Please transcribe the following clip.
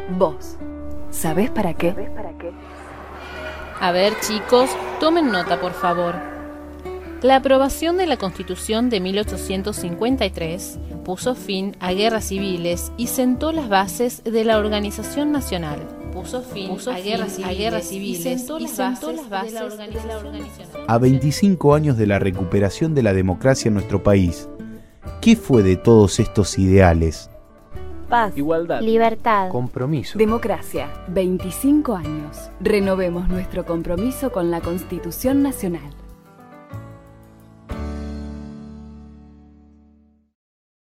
¿Vos sabés para qué? A ver, chicos, tomen nota, por favor. La aprobación de la Constitución de 1853 puso fin a guerras civiles y sentó las bases de la organización nacional. Puso fin a guerras civiles y sentó las bases de la organización nacional. A 25 años de la recuperación de la democracia en nuestro país, ¿qué fue de todos estos ideales? Paz, igualdad, libertad, compromiso. Democracia, 25 años. Renovemos nuestro compromiso con la Constitución Nacional.